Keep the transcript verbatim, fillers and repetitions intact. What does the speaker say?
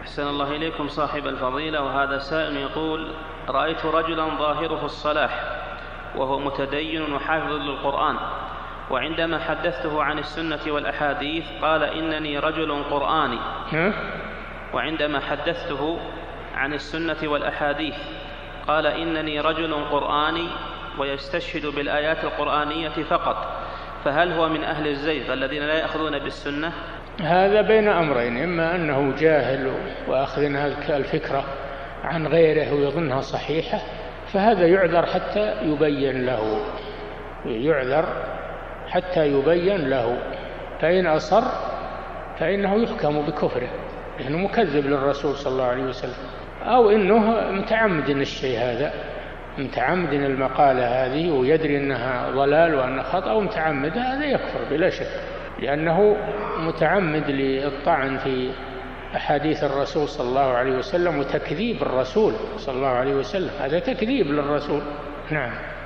أحسن الله إليكم صاحب الفضيلة. وهذا سائل يقول: رأيت رجلا ظاهره الصلاح وهو متدين وحافظ للقرآن، وعندما حدثته عن السنة والأحاديث قال إنني رجل قرآني. وعندما حدثته عن السنة والأحاديث قال إنني رجل قرآني ويستشهد بالآيات القرآنية فقط، فهل هو من أهل الزيغ الذين لا يأخذون بالسنة؟ هذا بين أمرين: إما أنه جاهل وأخذ هذه الفكرة عن غيره ويظنها صحيحة، فهذا يعذر حتى يبين له يعذر حتى يبين له فإن أصر فإنه يحكم بكفره لأنه مكذب للرسول صلى الله عليه وسلم، أو إنه متعمد الشيء هذا، متعمد المقالة هذه ويدري أنها ضلال وأنها خطأ أو متعمد، هذا يكفر بلا شك، لأنه متعمد للطعن في أحاديث الرسول صلى الله عليه وسلم وتكذيب الرسول صلى الله عليه وسلم، هذا تكذيب للرسول. نعم.